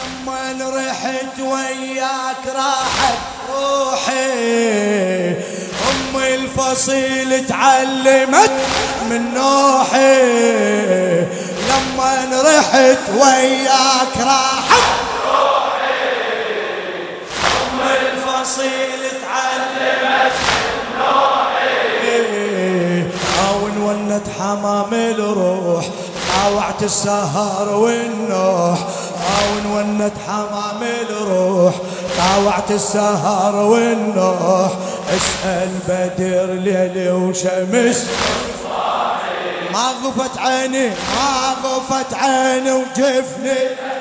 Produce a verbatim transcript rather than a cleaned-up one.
لما رحت وياك راحت روحي، أم الفصيل تعلمت من نوحي. لما رحت وياك راحت روحي، أم الفصيل تعلمت من نوحي. أو ونت حمام الروح طاوعت السهر والنوح. أو ونت حمام الروح طاوعت السهر والنوح. اسأل بدر ليلي وشمس ما غفت عيني، ما غفت عيني وجفني